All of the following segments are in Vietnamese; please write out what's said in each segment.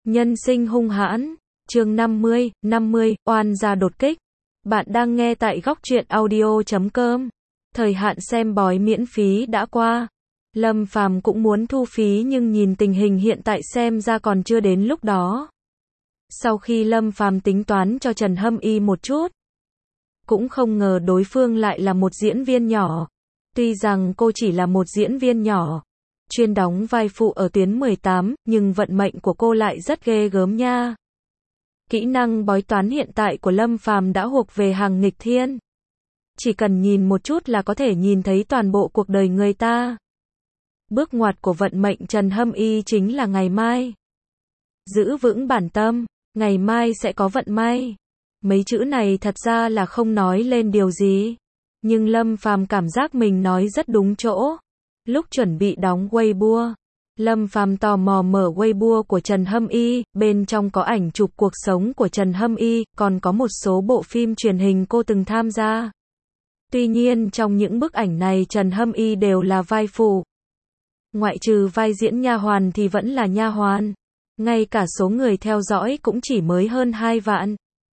Nhân sinh hung hãn, chương 50, oan gia đột kích. Bạn đang nghe tại góc truyện audio.com. Thời hạn xem bói miễn phí đã qua. Lâm Phàm cũng muốn thu phí nhưng nhìn tình hình hiện tại xem ra còn chưa đến lúc đó. Sau khi Lâm Phàm tính toán cho Trần Hâm Y một chút, cũng không ngờ đối phương lại là một diễn viên nhỏ. Tuy rằng cô chỉ là một diễn viên nhỏ, chuyên đóng vai phụ ở tuyến 18, nhưng vận mệnh của cô lại rất ghê gớm nha. Kỹ năng bói toán hiện tại của Lâm Phàm đã thuộc về hàng nghịch thiên. Chỉ cần nhìn một chút là có thể nhìn thấy toàn bộ cuộc đời người ta. Bước ngoặt của vận mệnh Trần Hâm Y chính là ngày mai. Giữ vững bản tâm, ngày mai sẽ có vận may. Mấy chữ này thật ra là không nói lên điều gì, nhưng Lâm Phàm cảm giác mình nói rất đúng chỗ. Lúc chuẩn bị đóng Weibo, Lâm Phàm tò mò mở Weibo của Trần Hâm Y, bên trong có ảnh chụp cuộc sống của Trần Hâm Y, còn có một số bộ phim truyền hình cô từng tham gia. Tuy nhiên trong những bức ảnh này Trần Hâm Y đều là vai phụ. Ngoại trừ vai diễn nha hoàn thì vẫn là nha hoàn. Ngay cả số người theo dõi cũng chỉ mới hơn 2 vạn.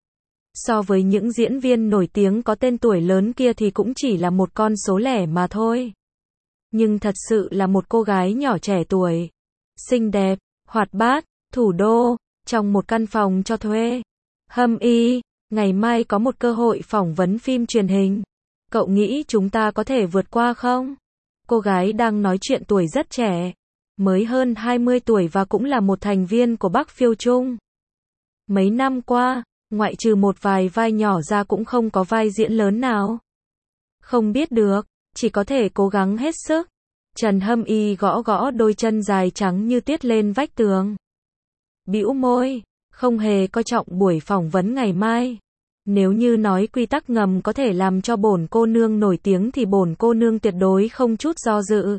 So với những diễn viên nổi tiếng có tên tuổi lớn kia thì cũng chỉ là một con số lẻ mà thôi. Nhưng thật sự là một cô gái nhỏ trẻ tuổi, xinh đẹp, hoạt bát, thủ đô, trong một căn phòng cho thuê. Hâm Y, ngày mai có một cơ hội phỏng vấn phim truyền hình. Cậu nghĩ chúng ta có thể vượt qua không? Cô gái đang nói chuyện tuổi rất trẻ, mới hơn 20 tuổi và cũng là một thành viên của Bắc Phiêu Trung. Mấy năm qua, ngoại trừ một vài vai nhỏ ra cũng không có vai diễn lớn nào. Không biết được, chỉ có thể cố gắng hết sức. Trần Hâm Y gõ gõ đôi chân dài trắng như tuyết lên vách tường. Bĩu môi, không hề coi trọng buổi phỏng vấn ngày mai. Nếu như nói quy tắc ngầm có thể làm cho bổn cô nương nổi tiếng thì bổn cô nương tuyệt đối không chút do dự.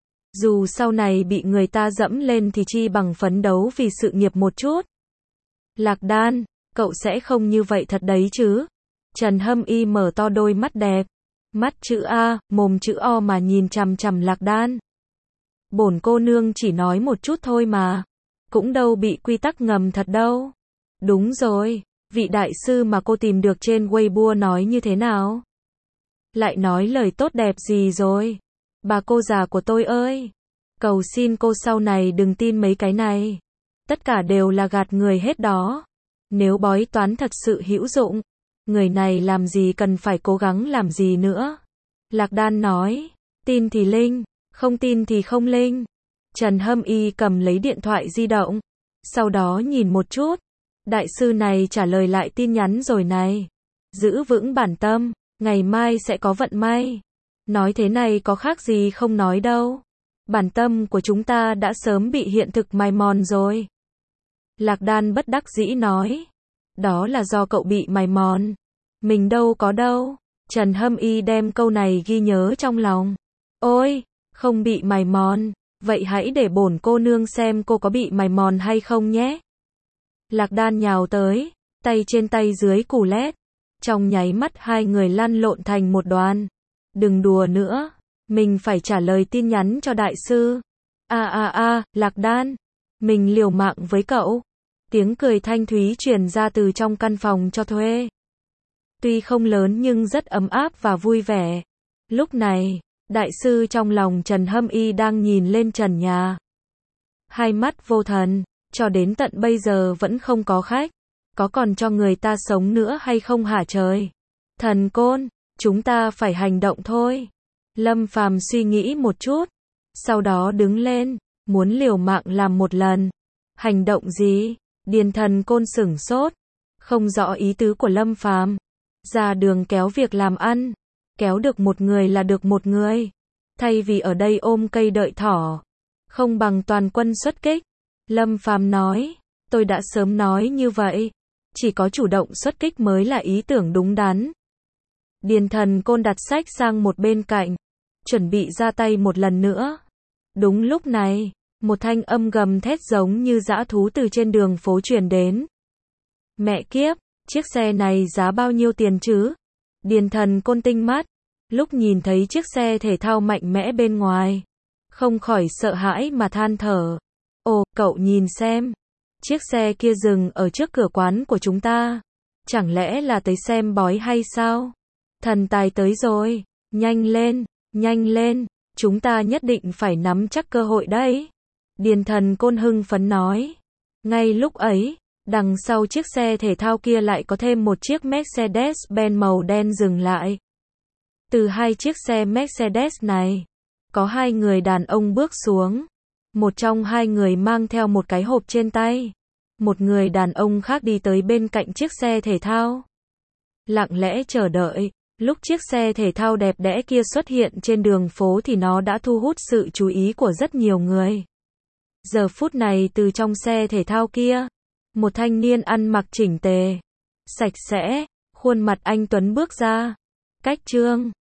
Dù sau này bị người ta dẫm lên thì chi bằng phấn đấu vì sự nghiệp một chút. Lạc Đan, cậu sẽ không như vậy thật đấy chứ? Trần Hâm Y mở to đôi mắt đẹp. Mắt chữ A, mồm chữ O mà nhìn chằm chằm Lạc Đan. Bổn cô nương chỉ nói một chút thôi mà. Cũng đâu bị quy tắc ngầm thật đâu. Đúng rồi, vị đại sư mà cô tìm được trên Weibo nói như thế nào? Lại nói lời tốt đẹp gì rồi? Bà cô già của tôi ơi! Cầu xin cô sau này đừng tin mấy cái này. Tất cả đều là gạt người hết đó. Nếu bói toán thật sự hữu dụng, người này làm gì cần phải cố gắng làm gì nữa. Lạc Đan nói, tin thì linh, không tin thì không linh. Trần Hâm Y cầm lấy điện thoại di động, sau đó nhìn một chút. Đại sư này trả lời lại tin nhắn rồi này. Giữ vững bản tâm, ngày mai sẽ có vận may. Nói thế này có khác gì không nói đâu. Bản tâm của chúng ta đã sớm bị hiện thực mài mòn rồi. Lạc Đan bất đắc dĩ nói. Đó là do cậu bị mài mòn. Mình đâu có đâu. Trần Hâm Y đem câu này ghi nhớ trong lòng. Ôi, không bị mài mòn. Vậy hãy để bổn cô nương xem cô có bị mài mòn hay không nhé. Lạc Đan nhào tới, tay trên tay dưới củ lét. Trong nháy mắt hai người lăn lộn thành một đoàn. Đừng đùa nữa. Mình phải trả lời tin nhắn cho đại sư. Lạc Đan. Mình liều mạng với cậu. Tiếng cười thanh thúy truyền ra từ trong căn phòng cho thuê. Tuy không lớn nhưng rất ấm áp và vui vẻ. Lúc này, đại sư trong lòng Trần Hâm Y đang nhìn lên trần nhà. Hai mắt vô thần, cho đến tận bây giờ vẫn không có khách. Có còn cho người ta sống nữa hay không hả trời? Thần Côn, chúng ta phải hành động thôi. Lâm Phàm suy nghĩ một chút, sau đó đứng lên, muốn liều mạng làm một lần. Hành động gì? Điền Thần Côn sửng sốt, không rõ ý tứ của Lâm Phàm. Ra đường kéo việc làm ăn, kéo được một người là được một người. Thay vì ở đây ôm cây đợi thỏ, không bằng toàn quân xuất kích. Lâm Phàm nói, tôi đã sớm nói như vậy. Chỉ có chủ động xuất kích mới là ý tưởng đúng đắn. Điền Thần Côn đặt sách sang một bên cạnh, chuẩn bị ra tay một lần nữa. Đúng lúc này, một thanh âm gầm thét giống như dã thú từ trên đường phố truyền đến. Mẹ kiếp, chiếc xe này giá bao nhiêu tiền chứ? Điền Thần Côn tinh mắt, lúc nhìn thấy chiếc xe thể thao mạnh mẽ bên ngoài, không khỏi sợ hãi mà than thở. Ồ, cậu nhìn xem, Chiếc xe kia dừng ở trước cửa quán của chúng ta. Chẳng lẽ là tới xem bói hay sao? Thần tài tới rồi. Nhanh lên, chúng ta nhất định phải nắm chắc cơ hội đấy. Điền Thần Côn hưng phấn nói. Ngay lúc ấy, đằng sau chiếc xe thể thao kia lại có thêm một chiếc Mercedes-Benz màu đen dừng lại. Từ hai chiếc xe Mercedes này, có hai người đàn ông bước xuống. Một trong hai người mang theo một cái hộp trên tay. Một người đàn ông khác đi tới bên cạnh chiếc xe thể thao. Lặng lẽ chờ đợi. Lúc chiếc xe thể thao đẹp đẽ kia xuất hiện trên đường phố thì nó đã thu hút sự chú ý của rất nhiều người. Giờ phút này từ trong xe thể thao kia, một thanh niên ăn mặc chỉnh tề, sạch sẽ, khuôn mặt anh tuấn bước ra. Cách Trương